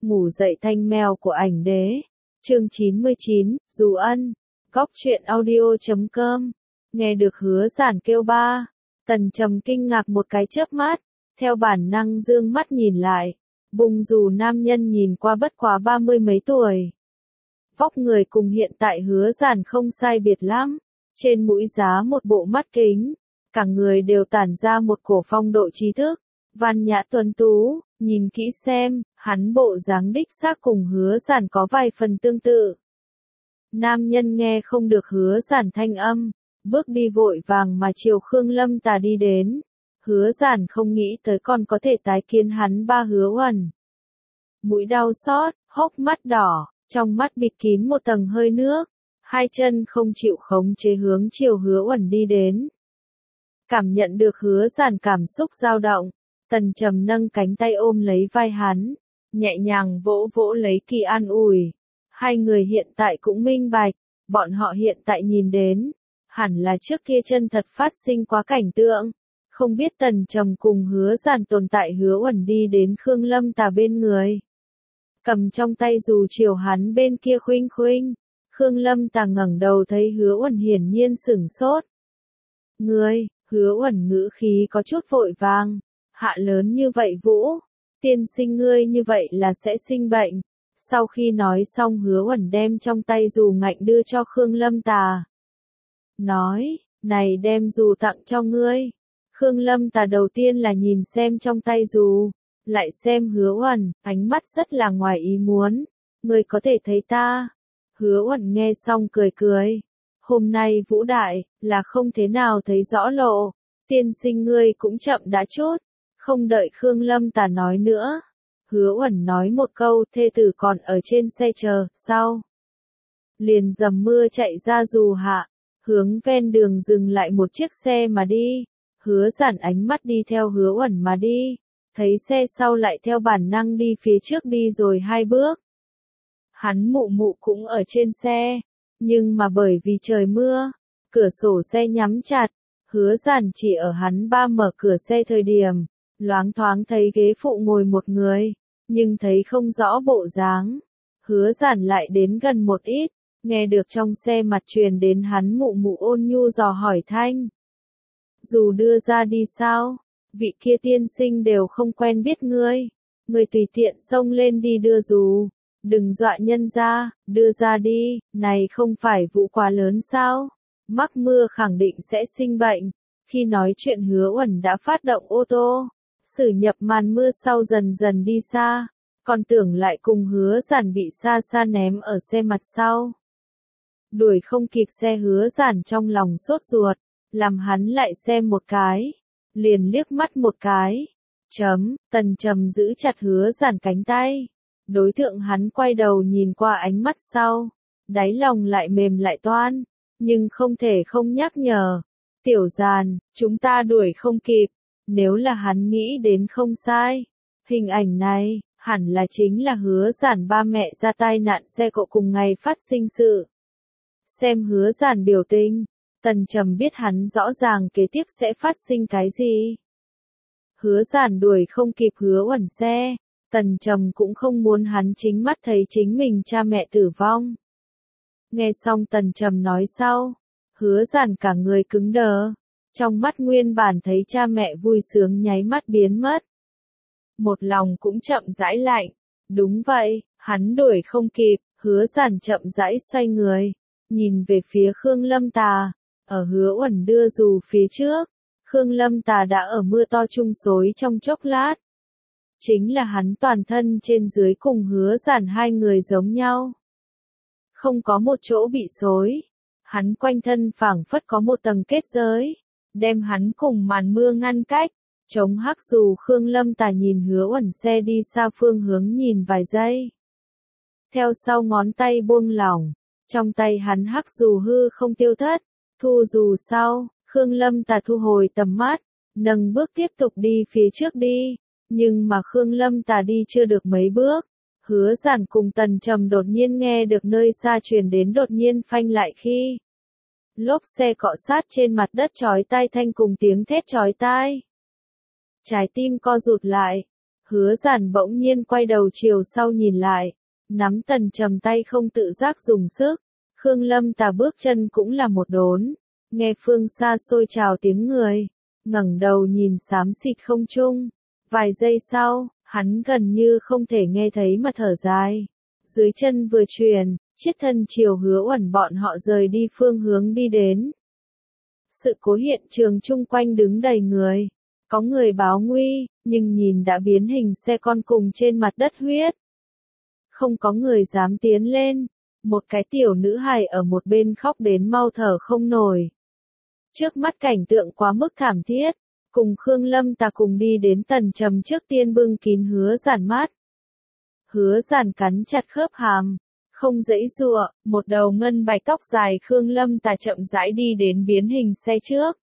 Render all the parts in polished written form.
Ngủ dậy thanh mèo của ảnh đế. Chương 99, Dù Ân. Góc truyện audio.com. Nghe được Hứa Giản kêu ba. Tần Trầm kinh ngạc một cái chớp mắt. Theo bản năng dương mắt nhìn lại. Bùng dù nam nhân nhìn qua bất quá 30 mấy tuổi. Vóc người cùng hiện tại Hứa Giản không sai biệt lắm. Trên mũi giá một bộ mắt kính. Cả người đều tản ra một cổ phong độ trí thức. Văn nhã tuấn tú, nhìn kỹ xem, hắn bộ dáng đích xác cùng Hứa Giản có vài phần tương tự. Nam nhân nghe không được Hứa Giản thanh âm, bước đi vội vàng mà chiều Khương Lâm Tà đi đến. Hứa Giản không nghĩ tới còn có thể tái kiến hắn ba Hứa Uẩn. Mũi đau xót, hốc mắt đỏ, trong mắt bịt kín một tầng hơi nước, hai chân không chịu khống chế hướng chiều Hứa Uẩn đi đến. Cảm nhận được Hứa Giản cảm xúc dao động. Tần Trầm nâng cánh tay ôm lấy vai hắn, nhẹ nhàng vỗ vỗ lấy Kỳ an ủi. Hai người hiện tại cũng minh bạch, bọn họ hiện tại nhìn đến, hẳn là trước kia chân thật phát sinh quá cảnh tượng. Không biết Tần Trầm cùng Hứa Giản tồn tại Hứa Uẩn đi đến Khương Lâm Tà bên người. Cầm trong tay dù chiều hắn bên kia khuynh khuynh, Khương Lâm Tà ngẩng đầu thấy Hứa Uẩn hiển nhiên sửng sốt. Ngươi, Hứa Uẩn ngữ khí có chút vội vàng. Hạ lớn như vậy Vũ, tiên sinh ngươi như vậy là sẽ sinh bệnh. Sau khi nói xong Hứa Uẩn đem trong tay dù ngạnh đưa cho Khương Lâm Tà. Nói, này đem dù tặng cho ngươi. Khương Lâm Tà đầu tiên là nhìn xem trong tay dù, lại xem Hứa Uẩn, ánh mắt rất là ngoài ý muốn. Ngươi có thể thấy ta. Hứa Uẩn nghe xong cười cười. Hôm nay Vũ Đại, là không thế nào thấy rõ lộ. Tiên sinh ngươi cũng chậm đã chút. Không đợi Khương Lâm Tà nói nữa. Hứa Uẩn nói một câu, thê tử còn ở trên xe chờ, sau. Liền dầm mưa chạy ra dù hạ, hướng ven đường dừng lại một chiếc xe mà đi. Hứa Giản ánh mắt đi theo Hứa Uẩn mà đi. Thấy xe sau lại theo bản năng đi phía trước đi rồi hai bước. Hắn mụ mụ cũng ở trên xe, nhưng mà bởi vì trời mưa, cửa sổ xe nhắm chặt. Hứa Giản chỉ ở hắn ba mở cửa xe thời điểm. Loáng thoáng thấy ghế phụ ngồi một người, nhưng thấy không rõ bộ dáng. Hứa Giản lại đến gần một ít, nghe được trong xe mặt truyền đến hắn mụ mụ ôn nhu dò hỏi thanh. Dù đưa ra đi sao? Vị kia tiên sinh đều không quen biết ngươi. Ngươi tùy tiện xông lên đi đưa dù. Đừng dọa nhân ra, đưa ra đi, này không phải vụ quá lớn sao? Mắc mưa khẳng định sẽ sinh bệnh. Khi nói chuyện Hứa Uẩn đã phát động ô tô. Sử nhập màn mưa sau dần dần đi xa, còn tưởng lại cùng Hứa Giản bị xa xa ném ở xe mặt sau. Đuổi không kịp xe Hứa Giản trong lòng sốt ruột, làm hắn lại xem một cái, liền liếc mắt một cái. Tần Trầm giữ chặt Hứa Giản cánh tay. Đối tượng hắn quay đầu nhìn qua ánh mắt sau, đáy lòng lại mềm lại toan, nhưng không thể không nhắc nhở. Tiểu Giản, chúng ta đuổi không kịp. Nếu là hắn nghĩ đến không sai, hình ảnh này, hẳn là chính là Hứa Giản ba mẹ ra tai nạn xe cộ cùng ngày phát sinh sự. Xem Hứa Giản biểu tình, Tần Trầm biết hắn rõ ràng kế tiếp sẽ phát sinh cái gì. Hứa Giản đuổi không kịp Hứa Uẩn xe, Tần Trầm cũng không muốn hắn chính mắt thấy chính mình cha mẹ tử vong. Nghe xong Tần Trầm nói sau, Hứa Giản cả người cứng đờ. Trong mắt nguyên bản thấy cha mẹ vui sướng nháy mắt biến mất. Một lòng cũng chậm rãi lạnh. Đúng vậy, hắn đuổi không kịp, Hứa Giản chậm rãi xoay người. Nhìn về phía Khương Lâm Tà. Ở Hứa Uẩn đưa dù phía trước. Khương Lâm Tà đã ở mưa to chung xối trong chốc lát. Chính là hắn toàn thân trên dưới cùng Hứa Giản hai người giống nhau. Không có một chỗ bị xối. Hắn quanh thân phảng phất có một tầng kết giới. Đem hắn cùng màn mưa ngăn cách, chống hắc dù Khương Lâm Tà nhìn Hứa Uẩn xe đi xa phương hướng nhìn vài giây. Theo sau ngón tay buông lỏng, trong tay hắn hắc dù hư không tiêu thất, thu dù sau, Khương Lâm Tà thu hồi tầm mắt, nâng bước tiếp tục đi phía trước đi, nhưng mà Khương Lâm Tà đi chưa được mấy bước. Hứa Giản cùng Tần Trầm đột nhiên nghe được nơi xa truyền đến đột nhiên phanh lại khi lốp xe cọ sát trên mặt đất chói tai thanh cùng tiếng thét chói tai. Trái tim co rụt lại, Hứa Giản bỗng nhiên quay đầu chiều sau nhìn lại, nắm Tần Trầm tay không tự giác dùng sức. Khương Lâm Tà bước chân cũng là một đốn, nghe phương xa xôi trào tiếng người, ngẩng đầu nhìn xám xịt không trung. Vài giây sau, hắn gần như không thể nghe thấy mà thở dài. Dưới chân vừa chuyển, chiết thân chiều Hứa Uẩn bọn họ rời đi phương hướng đi đến. Sự cố hiện trường chung quanh đứng đầy người. Có người báo nguy, nhưng nhìn đã biến hình xe con cùng trên mặt đất huyết. Không có người dám tiến lên. Một cái tiểu nữ hài ở một bên khóc đến mau thở không nổi. Trước mắt cảnh tượng quá mức thảm thiết, cùng Khương Lâm Tà cùng đi đến Tần Trầm trước tiên bưng kín Hứa Giản mắt. Hứa Giản cắn chặt khớp hàm, không giãy giụa, một đầu ngân bạch tóc dài Khương Lâm Tà chậm rãi đi đến biến hình xe trước.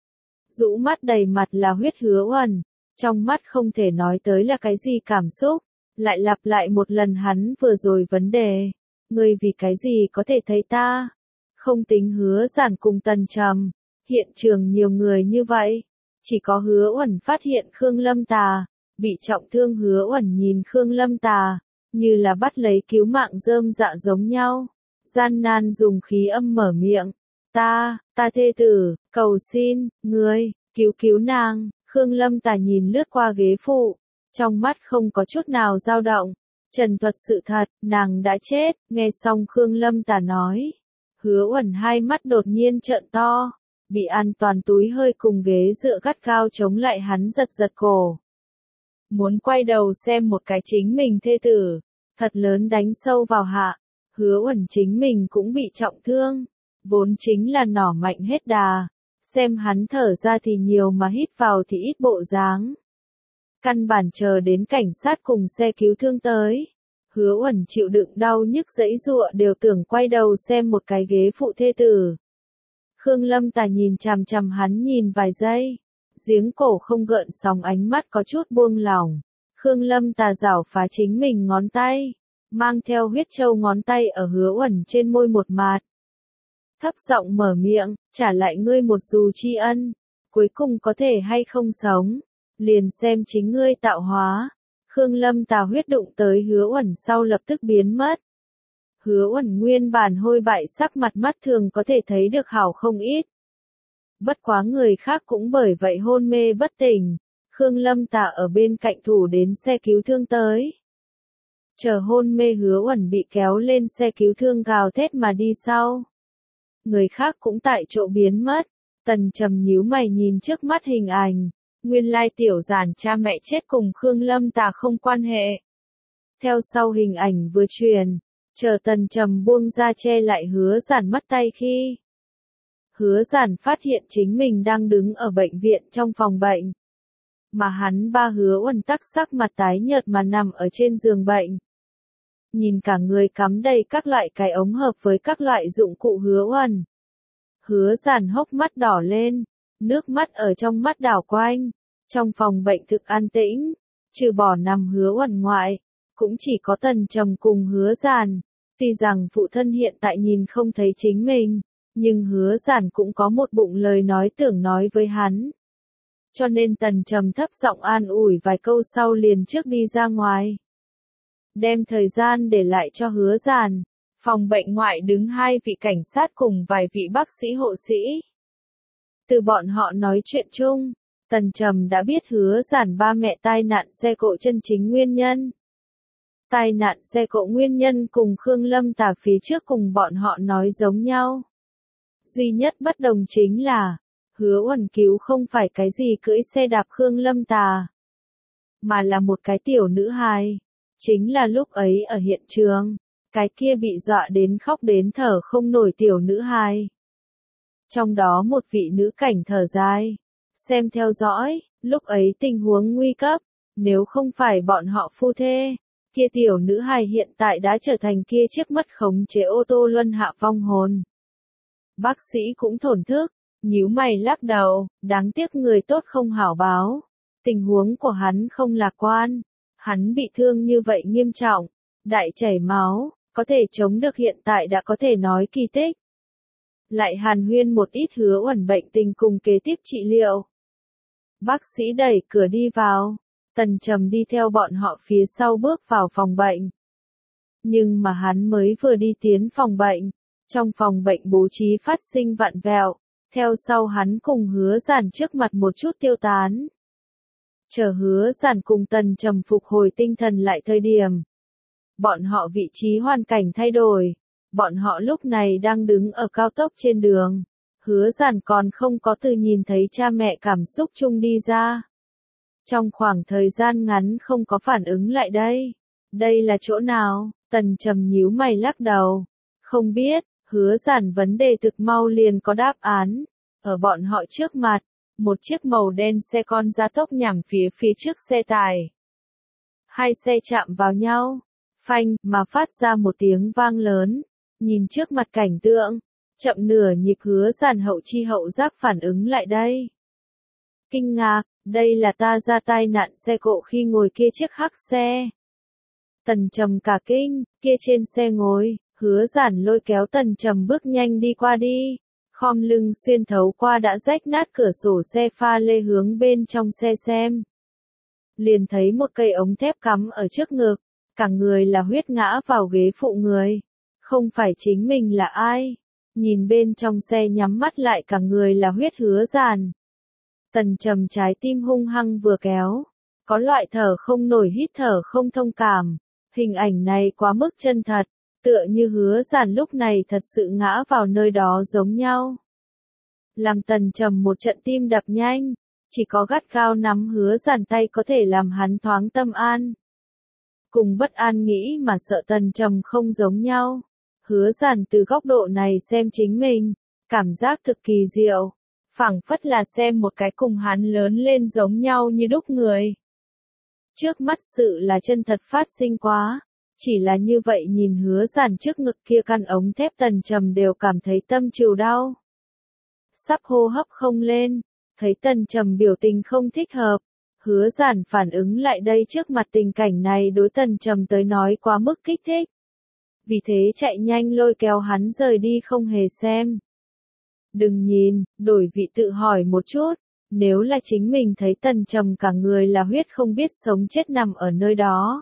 Rũ mắt đầy mặt là huyết Hứa Uẩn, trong mắt không thể nói tới là cái gì cảm xúc, lại lặp lại một lần hắn vừa rồi vấn đề. Ngươi vì cái gì có thể thấy ta? Không tính Hứa Giản cùng Tần Trầm, hiện trường nhiều người như vậy, chỉ có Hứa Uẩn phát hiện Khương Lâm Tà, bị trọng thương Hứa Uẩn nhìn Khương Lâm Tà, như là bắt lấy cứu mạng rơm dạ giống nhau, gian nan dùng khí âm mở miệng, ta thê tử, cầu xin, ngươi, cứu nàng. Khương Lâm Tà nhìn lướt qua ghế phụ, trong mắt không có chút nào dao động. Trần thuật sự thật, nàng đã chết. Nghe xong Khương Lâm Tà nói, Hứa Uẩn hai mắt đột nhiên trợn to, bị an toàn túi hơi cùng ghế dựa gắt cao chống lại hắn giật giật cổ. Muốn quay đầu xem một cái chính mình thê tử, thật lớn đánh sâu vào hạ. Hứa Uẩn chính mình cũng bị trọng thương, vốn chính là nỏ mạnh hết đà, xem hắn thở ra thì nhiều mà hít vào thì ít bộ dáng. Căn bản chờ đến cảnh sát cùng xe cứu thương tới. Hứa Uẩn chịu đựng đau nhức giãy giụa đều tưởng quay đầu xem một cái ghế phụ thê tử. Khương Lâm Tà nhìn chằm chằm hắn nhìn vài giây. Giếng cổ không gợn sóng ánh mắt có chút buông lỏng. Khương Lâm Tà giảo phá chính mình ngón tay. Mang theo huyết châu ngón tay ở Hứa Uẩn trên môi một mạt. Thấp giọng mở miệng, trả lại ngươi một dù tri ân. Cuối cùng có thể hay không sống. Liền xem chính ngươi tạo hóa. Khương Lâm Tà huyết đụng tới Hứa Uẩn sau lập tức biến mất. Hứa Uẩn nguyên bản hôi bại sắc mặt mắt thường có thể thấy được hảo không ít. Bất quá người khác cũng bởi vậy hôn mê bất tỉnh. Khương Lâm Tà ở bên cạnh thủ đến xe cứu thương tới. Chờ hôn mê Hứa Uẩn bị kéo lên xe cứu thương gào thét mà đi sau. Người khác cũng tại chỗ biến mất. Tần Trầm nhíu mày nhìn trước mắt hình ảnh. Nguyên lai tiểu Giản cha mẹ chết cùng Khương Lâm Tà không quan hệ. Theo sau hình ảnh vừa truyền, chờ Tần Trầm buông ra che lại Hứa Giản mắt tay khi. Hứa Giản phát hiện chính mình đang đứng ở bệnh viện trong phòng bệnh. Mà hắn ba Hứa Uẩn tắc sắc mặt tái nhợt mà nằm ở trên giường bệnh. Nhìn cả người cắm đầy các loại cái ống hợp với các loại dụng cụ Hứa Uẩn. Hứa Giản hốc mắt đỏ lên. Nước mắt ở trong mắt đảo quanh. Trong phòng bệnh thực an tĩnh, trừ bỏ nằm Hứa Uẩn ngoại, cũng chỉ có Tần Trầm cùng Hứa Giản. Tuy rằng phụ thân hiện tại nhìn không thấy chính mình, nhưng Hứa Giản cũng có một bụng lời nói tưởng nói với hắn. Cho nên Tần Trầm thấp giọng an ủi vài câu sau liền trước đi ra ngoài. Đem thời gian để lại cho Hứa Giản. Phòng bệnh ngoại đứng hai vị cảnh sát cùng vài vị bác sĩ hộ sĩ. Từ bọn họ nói chuyện chung, Tần Trầm đã biết Hứa Giản ba mẹ tai nạn xe cộ chân chính nguyên nhân. Tai nạn xe cộ nguyên nhân cùng Khương Lâm Tà phía trước cùng bọn họ nói giống nhau. Duy nhất bất đồng chính là, Hứa Uẩn cứu không phải cái gì cưỡi xe đạp Khương Lâm Tà, mà là một cái tiểu nữ hài. Chính là lúc ấy ở hiện trường, cái kia bị dọa đến khóc đến thở không nổi tiểu nữ hài. Trong đó một vị nữ cảnh thở dài, xem theo dõi, lúc ấy tình huống nguy cấp, nếu không phải bọn họ phu thê, kia tiểu nữ hài hiện tại đã trở thành kia chiếc mất khống chế ô tô luân hạ vong hồn. Bác sĩ cũng thổn thức, nhíu mày lắc đầu, đáng tiếc người tốt không hảo báo. Tình huống của hắn không lạc quan, hắn bị thương như vậy nghiêm trọng, đại chảy máu, có thể chống được hiện tại đã có thể nói kỳ tích. Lại hàn huyên một ít Hứa Uẩn bệnh tình cùng kế tiếp trị liệu. Bác sĩ đẩy cửa đi vào, Tần Trầm đi theo bọn họ phía sau bước vào phòng bệnh. Nhưng mà hắn mới vừa đi tiến phòng bệnh, trong phòng bệnh bố trí phát sinh vặn vẹo, theo sau hắn cùng Hứa Giản trước mặt một chút tiêu tán. Chờ Hứa Giản cùng Tần Trầm phục hồi tinh thần lại thời điểm. Bọn họ vị trí hoàn cảnh thay đổi, bọn họ lúc này đang đứng ở cao tốc trên đường. Hứa Giản còn không có từ nhìn thấy cha mẹ cảm xúc chung đi ra. Trong khoảng thời gian ngắn không có phản ứng lại đây. Đây là chỗ nào? Tần Trầm nhíu mày lắc đầu. Không biết, Hứa Giản vấn đề thực mau liền có đáp án. Ở bọn họ trước mặt, một chiếc màu đen xe con gia tốc nhằm phía trước xe tải. Hai xe chạm vào nhau, phanh mà phát ra một tiếng vang lớn. Nhìn trước mặt cảnh tượng, chậm nửa nhịp Hứa Giản hậu chi hậu giác phản ứng lại đây. Kinh ngạc, đây là ta ra tai nạn xe cộ khi ngồi kia chiếc hắc xe. Tần Trầm cả kinh, kia trên xe ngồi, Hứa Giản lôi kéo Tần Trầm bước nhanh đi qua đi, khom lưng xuyên thấu qua đã rách nát cửa sổ xe pha lê hướng bên trong xe xem. Liền thấy một cây ống thép cắm ở trước ngực, cả người là huyết ngã vào ghế phụ người. Không phải chính mình là ai? Nhìn bên trong xe nhắm mắt lại cả người là huyết Hứa Giản. Tần Trầm trái tim hung hăng vừa kéo, có loại thở không nổi hít thở không thông cảm. Hình ảnh này quá mức chân thật, tựa như Hứa Giản lúc này thật sự ngã vào nơi đó giống nhau. Làm Tần Trầm một trận tim đập nhanh, chỉ có gắt gao nắm Hứa Giản tay có thể làm hắn thoáng tâm an. Cùng bất an nghĩ mà sợ Tần Trầm không giống nhau. Hứa Giản từ góc độ này xem chính mình, cảm giác thực kỳ diệu, phảng phất là xem một cái cùng hắn lớn lên giống nhau như đúc người. Trước mắt sự là chân thật phát sinh quá, chỉ là như vậy nhìn Hứa Giản trước ngực kia căn ống thép Tần Trầm đều cảm thấy tâm trìu đau. Sắp hô hấp không lên, thấy Tần Trầm biểu tình không thích hợp, Hứa Giản phản ứng lại đây trước mặt tình cảnh này đối Tần Trầm tới nói quá mức kích thích. Vì thế chạy nhanh lôi kéo hắn rời đi không hề xem. Đừng nhìn, đổi vị tự hỏi một chút, nếu là chính mình thấy Tần Trầm cả người là huyết không biết sống chết nằm ở nơi đó.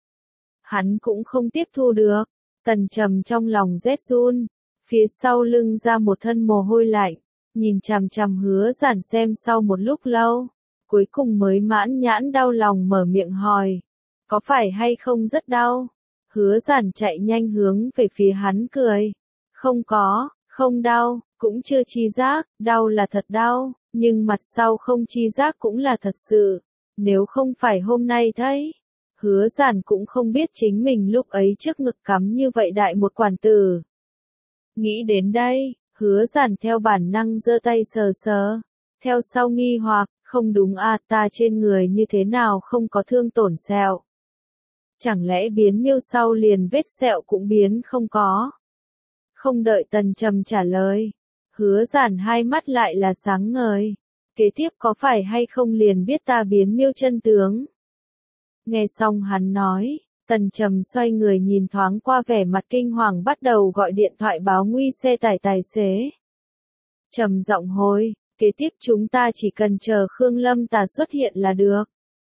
Hắn cũng không tiếp thu được, Tần Trầm trong lòng rét run, phía sau lưng ra một thân mồ hôi lạnh, nhìn chằm chằm Hứa Giản xem sau một lúc lâu, cuối cùng mới mãn nhãn đau lòng mở miệng hỏi, có phải hay không rất đau? Hứa Giản chạy nhanh hướng về phía hắn cười, không có, không đau, cũng chưa chi giác, đau là thật đau, nhưng mặt sau không chi giác cũng là thật sự, nếu không phải hôm nay thấy. Hứa Giản cũng không biết chính mình lúc ấy trước ngực cắm như vậy đại một quản tử. Nghĩ đến đây, Hứa Giản theo bản năng giơ tay sờ sờ, theo sau nghi hoặc, không đúng à, ta trên người như thế nào không có thương tổn sẹo. Chẳng lẽ biến miêu sau liền vết sẹo cũng biến không có. Không đợi Tần Trầm trả lời, Hứa Giản hai mắt lại là sáng ngời. Kế tiếp có phải hay không liền biết ta biến miêu chân tướng. Nghe xong hắn nói, Tần Trầm xoay người nhìn thoáng qua vẻ mặt kinh hoàng bắt đầu gọi điện thoại báo nguy xe tải tài xế. Trầm giọng hồi, kế tiếp chúng ta chỉ cần chờ Khương Lâm Tà xuất hiện là được.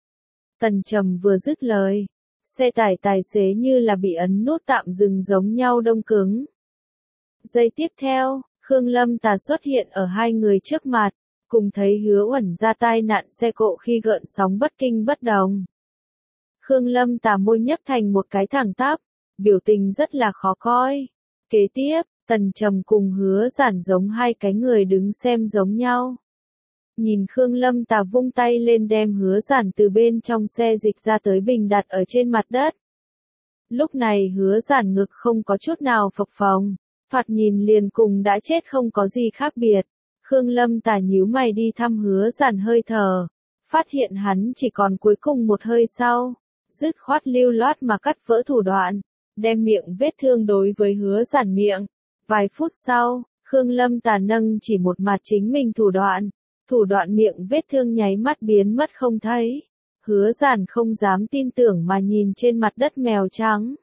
Tần Trầm vừa dứt lời, xe tải tài xế như là bị ấn nút tạm dừng giống nhau đông cứng. Giây tiếp theo, Khương Lâm Tà xuất hiện ở hai người trước mặt, cùng thấy Hứa Uẩn ra tai nạn xe cộ khi gợn sóng bất kinh bất động. Khương Lâm Tà môi nhấp thành một cái thẳng tắp, biểu tình rất là khó coi. Kế tiếp, Tần Trầm cùng Hứa Giản giống hai cái người đứng xem giống nhau. Nhìn Khương Lâm Tà vung tay lên đem Hứa Giản từ bên trong xe dịch ra tới bình đặt ở trên mặt đất. Lúc này Hứa Giản ngực không có chút nào phập phồng, thoạt nhìn liền cùng đã chết không có gì khác biệt. Khương Lâm Tà nhíu mày đi thăm Hứa Giản hơi thở, phát hiện hắn chỉ còn cuối cùng một hơi sau, dứt khoát lưu loát mà cắt vỡ thủ đoạn, đem miệng vết thương đối với Hứa Giản miệng. Vài phút sau, Khương Lâm Tà nâng chỉ một mặt chính mình thủ đoạn miệng vết thương nháy mắt biến mất không thấy. Hứa Giản không dám tin tưởng mà nhìn trên mặt đất mèo trắng.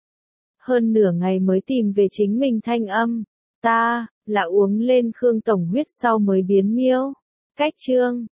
Hơn nửa ngày mới tìm về chính mình thanh âm, ta, là uống lên Khương Tổng huyết sau mới biến miêu. Cách chương